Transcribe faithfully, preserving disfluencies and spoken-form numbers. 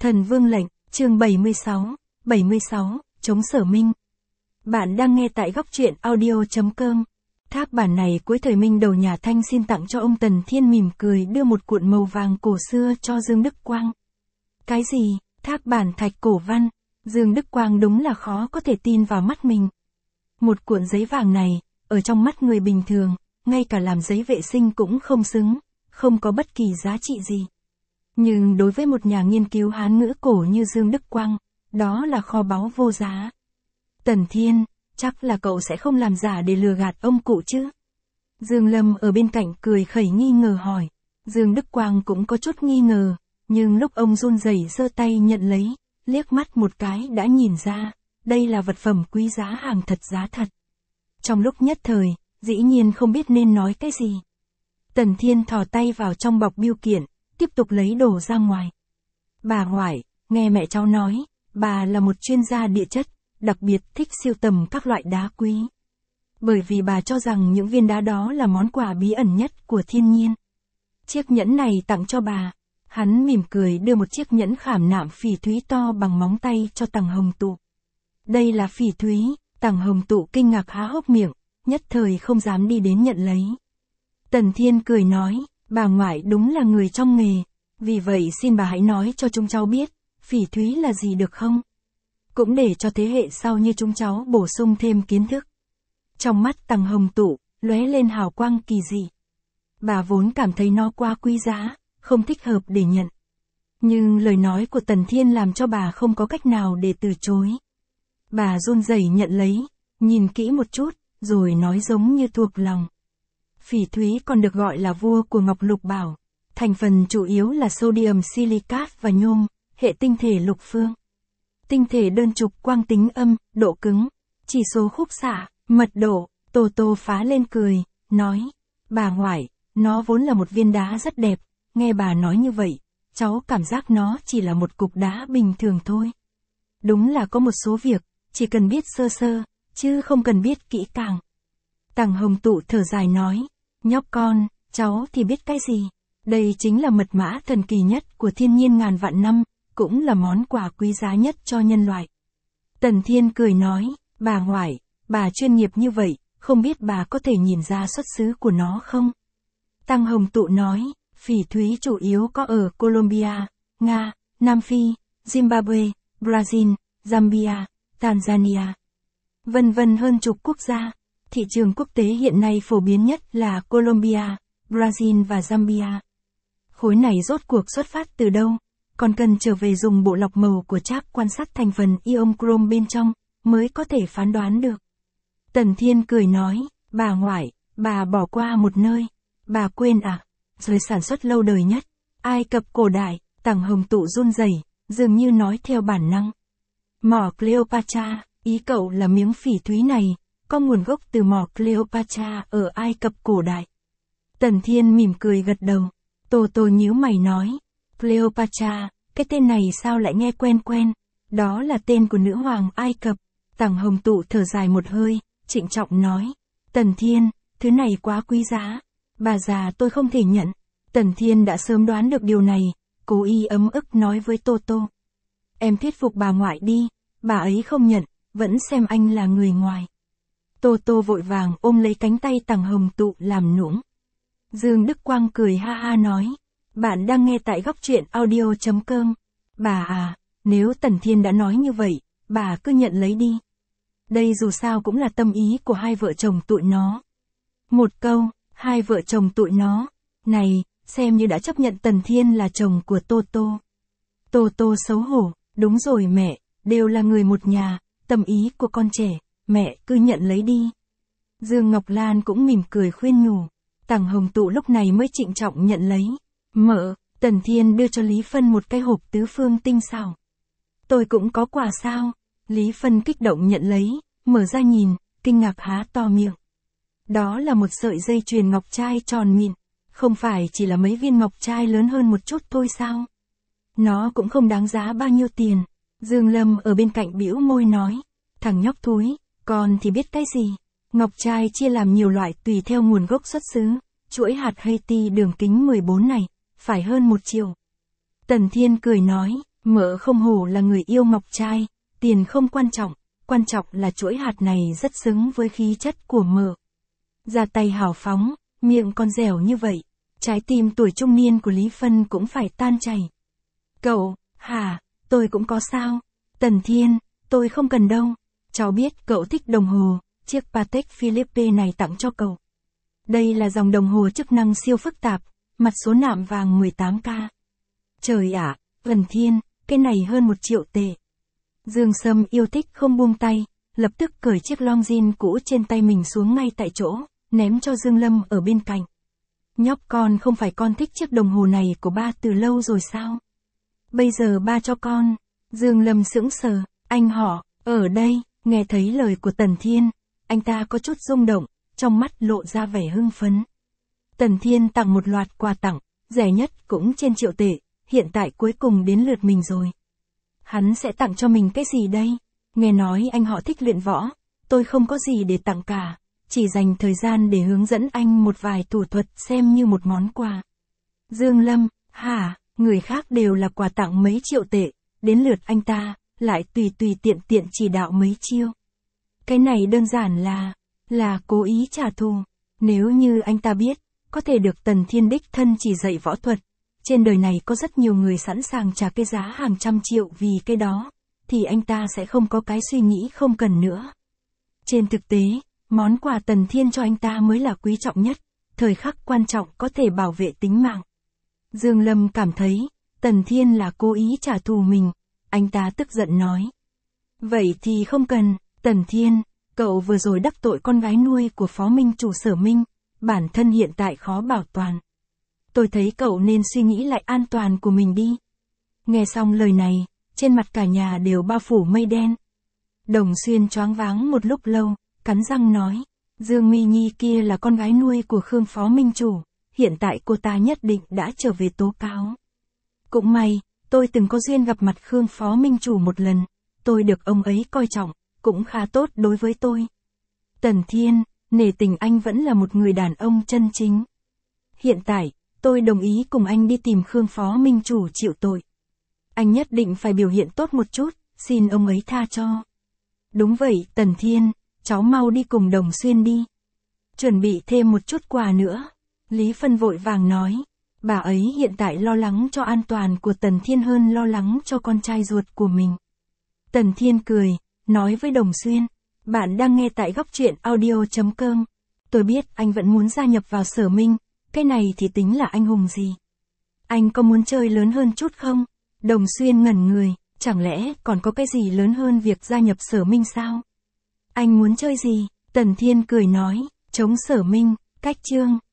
Thần Vương lệnh, chương bảy mươi sáu, bảy mươi sáu, chống Sở Minh. Bạn đang nghe tại góc truyện audio chấm com. Thác bản này cuối thời Minh đầu nhà Thanh xin tặng cho ông Tần Thiên mỉm cười đưa một cuộn màu vàng cổ xưa cho Dương Đức Quang. Cái gì? Thác bản thạch cổ văn. Dương Đức Quang đúng là khó có thể tin vào mắt mình. Một cuộn giấy vàng này, ở trong mắt người bình thường, ngay cả làm giấy vệ sinh cũng không xứng, không có bất kỳ giá trị gì. Nhưng đối với một nhà nghiên cứu Hán ngữ cổ như Dương Đức Quang, đó là kho báu vô giá. Tần Thiên, chắc là cậu sẽ không làm giả để lừa gạt ông cụ chứ? Dương Lâm ở bên cạnh cười khẩy nghi ngờ hỏi. Dương Đức Quang cũng có chút nghi ngờ, nhưng lúc ông run rẩy giơ tay nhận lấy, liếc mắt một cái đã nhìn ra, đây là vật phẩm quý giá hàng thật giá thật. Trong lúc nhất thời, dĩ nhiên không biết nên nói cái gì. Tần Thiên thò tay vào trong bọc bưu kiện, tiếp tục lấy đồ ra ngoài. Bà ngoại, nghe mẹ cháu nói, bà là một chuyên gia địa chất, đặc biệt thích sưu tầm các loại đá quý. Bởi vì bà cho rằng những viên đá đó là món quà bí ẩn nhất của thiên nhiên. Chiếc nhẫn này tặng cho bà. Hắn mỉm cười đưa một chiếc nhẫn khảm nạm phỉ thúy to bằng móng tay cho Tằng Hồng Tụ. Đây là phỉ thúy. Tằng Hồng Tụ kinh ngạc há hốc miệng, nhất thời không dám đi đến nhận lấy. Tần Thiên cười nói, bà ngoại đúng là người trong nghề, vì vậy xin bà hãy nói cho chúng cháu biết, phỉ thúy là gì được không? Cũng để cho thế hệ sau như chúng cháu bổ sung thêm kiến thức. Trong mắt Tằng Hồng Tụ, lóe lên hào quang kỳ dị. Bà vốn cảm thấy nó quá quý giá, không thích hợp để nhận. Nhưng lời nói của Tần Thiên làm cho bà không có cách nào để từ chối. Bà run rẩy nhận lấy, nhìn kỹ một chút, rồi nói giống như thuộc lòng. Phỉ thúy còn được gọi là vua của ngọc lục bảo. Thành phần chủ yếu là sodium silicat và nhôm, hệ tinh thể lục phương. Tinh thể đơn trục quang tính âm, độ cứng, chỉ số khúc xạ, mật độ. Tô Tô phá lên cười, nói, bà ngoại, nó vốn là một viên đá rất đẹp, nghe bà nói như vậy, cháu cảm giác nó chỉ là một cục đá bình thường thôi. Đúng là có một số việc, chỉ cần biết sơ sơ, chứ không cần biết kỹ càng. Tằng Hồng Tụ thở dài nói, nhóc con, cháu thì biết cái gì, đây chính là mật mã thần kỳ nhất của thiên nhiên ngàn vạn năm, cũng là món quà quý giá nhất cho nhân loại. Tần Thiên cười nói, bà ngoại, bà chuyên nghiệp như vậy, không biết bà có thể nhìn ra xuất xứ của nó không? Tằng Hồng Tụ nói, phỉ thúy chủ yếu có ở Colombia, Nga, Nam Phi, Zimbabwe, Brazil, Zambia, Tanzania, vân vân hơn chục quốc gia. Thị trường quốc tế hiện nay phổ biến nhất là Colombia, Brazil và Zambia. Khối này rốt cuộc xuất phát từ đâu? Còn cần trở về dùng bộ lọc màu của Trác quan sát thành phần ion chrome bên trong, mới có thể phán đoán được. Tần Thiên cười nói, bà ngoại, bà bỏ qua một nơi. Bà quên à? Rồi sản xuất lâu đời nhất, Ai Cập cổ đại. Tằng Hồng Tụ run rẩy, dường như nói theo bản năng. Mỏ Cleopatra, ý cậu là miếng phỉ thúy này, có nguồn gốc từ mỏ Cleopatra ở Ai Cập cổ đại. Tần Thiên mỉm cười gật đầu. Tô Tô nhíu mày nói, Cleopatra, cái tên này sao lại nghe quen quen, đó là tên của nữ hoàng Ai Cập. Tằng Hồng Tụ thở dài một hơi, trịnh trọng nói, Tần Thiên, thứ này quá quý giá, bà già tôi không thể nhận. Tần Thiên đã sớm đoán được điều này, cố ý ấm ức nói với Tô Tô. Em thuyết phục bà ngoại đi, bà ấy không nhận, vẫn xem anh là người ngoài. Tô Tô vội vàng ôm lấy cánh tay Tằng Hồng Tụ làm nũng. Dương Đức Quang cười ha ha nói, bạn đang nghe tại góc truyện audio chấm com. Bà à, nếu Tần Thiên đã nói như vậy, bà cứ nhận lấy đi. Đây dù sao cũng là tâm ý của hai vợ chồng tụi nó. Một câu, hai vợ chồng tụi nó, này, xem như đã chấp nhận Tần Thiên là chồng của Tô Tô. Tô Tô xấu hổ, đúng rồi mẹ, đều là người một nhà, tâm ý của con trẻ, mẹ cứ nhận lấy đi. Dương Ngọc Lan cũng mỉm cười khuyên nhủ. Tằng Hồng Tụ lúc này mới trịnh trọng nhận lấy. Mợ, Tần Thiên đưa cho Lý Phân một cái hộp tứ phương tinh xảo. Tôi cũng có quà sao? Lý Phân kích động nhận lấy, mở ra nhìn, kinh ngạc há to miệng. Đó là một sợi dây chuyền ngọc trai tròn mịn, không phải chỉ là mấy viên ngọc trai lớn hơn một chút thôi sao? Nó cũng không đáng giá bao nhiêu tiền. Dương Lâm ở bên cạnh bĩu môi nói, thằng nhóc thúi, con thì biết cái gì? Ngọc trai chia làm nhiều loại tùy theo nguồn gốc xuất xứ, chuỗi hạt Haiti đường kính mười bốn này, phải hơn một triệu. Tần Thiên cười nói, Mợ không hổ là người yêu ngọc trai, tiền không quan trọng, quan trọng là chuỗi hạt này rất xứng với khí chất của mợ. Ra tay hào phóng, miệng con dẻo như vậy, trái tim tuổi trung niên của Lý Phân cũng phải tan chảy. Cậu, hả, tôi cũng có sao? Tần Thiên, tôi không cần đâu. Cháu biết cậu thích đồng hồ, chiếc Patek Philippe này tặng cho cậu. Đây là dòng đồng hồ chức năng siêu phức tạp, mặt số nạm vàng mười tám ca. Trời ạ, Tần Thiên, cái này hơn một triệu tệ. Dương Sâm yêu thích không buông tay, lập tức cởi chiếc longines cũ trên tay mình xuống ngay tại chỗ, ném cho Dương Lâm ở bên cạnh. Nhóc con không phải con thích chiếc đồng hồ này của ba từ lâu rồi sao? Bây giờ ba cho con. Dương Lâm sững sờ, anh họ, ở đây, nghe thấy lời của Tần Thiên, anh ta có chút rung động, trong mắt lộ ra vẻ hưng phấn. Tần Thiên tặng một loạt quà tặng, rẻ nhất cũng trên triệu tệ, hiện tại cuối cùng đến lượt mình rồi. Hắn sẽ tặng cho mình cái gì đây? Nghe nói anh họ thích luyện võ, tôi không có gì để tặng cả, chỉ dành thời gian để hướng dẫn anh một vài thủ thuật xem như một món quà. Dương Lâm, hả, người khác đều là quà tặng mấy triệu tệ, đến lượt anh ta, lại tùy tùy tiện tiện chỉ đạo mấy chiêu. Cái này đơn giản là, là cố ý trả thù. Nếu như anh ta biết, có thể được Tần Thiên đích thân chỉ dạy võ thuật, trên đời này có rất nhiều người sẵn sàng trả cái giá hàng trăm triệu vì cái đó, thì anh ta sẽ không có cái suy nghĩ không cần nữa. Trên thực tế, món quà Tần Thiên cho anh ta mới là quý trọng nhất, thời khắc quan trọng có thể bảo vệ tính mạng. Dương Lâm cảm thấy, Tần Thiên là cố ý trả thù mình, anh ta tức giận nói. Vậy thì không cần, Tần Thiên, cậu vừa rồi đắc tội con gái nuôi của Phó Minh chủ Sở Minh, bản thân hiện tại khó bảo toàn. Tôi thấy cậu nên suy nghĩ lại an toàn của mình đi. Nghe xong lời này, trên mặt cả nhà đều bao phủ mây đen. Đồng Xuyên choáng váng một lúc lâu, cắn răng nói, Dương Mi Nhi kia là con gái nuôi của Khương Phó Minh chủ, hiện tại cô ta nhất định đã trở về tố cáo. Cũng may, tôi từng có duyên gặp mặt Khương Phó Minh chủ một lần, tôi được ông ấy coi trọng, cũng khá tốt đối với tôi. Tần Thiên, nể tình anh vẫn là một người đàn ông chân chính. Hiện tại, tôi đồng ý cùng anh đi tìm Khương Phó Minh chủ chịu tội. Anh nhất định phải biểu hiện tốt một chút, xin ông ấy tha cho. Đúng vậy, Tần Thiên, cháu mau đi cùng Đồng Xuyên đi. Chuẩn bị thêm một chút quà nữa. Lý Phân vội vàng nói, bà ấy hiện tại lo lắng cho an toàn của Tần Thiên hơn lo lắng cho con trai ruột của mình. Tần Thiên cười, nói với Đồng Xuyên, bạn đang nghe tại góc truyện audio chấm com. Tôi biết anh vẫn muốn gia nhập vào Sở Minh, cái này thì tính là anh hùng gì? Anh có muốn chơi lớn hơn chút không? Đồng Xuyên ngẩn người, chẳng lẽ còn có cái gì lớn hơn việc gia nhập Sở Minh sao? Anh muốn chơi gì? Tần Thiên cười nói, chống Sở Minh, cách chương.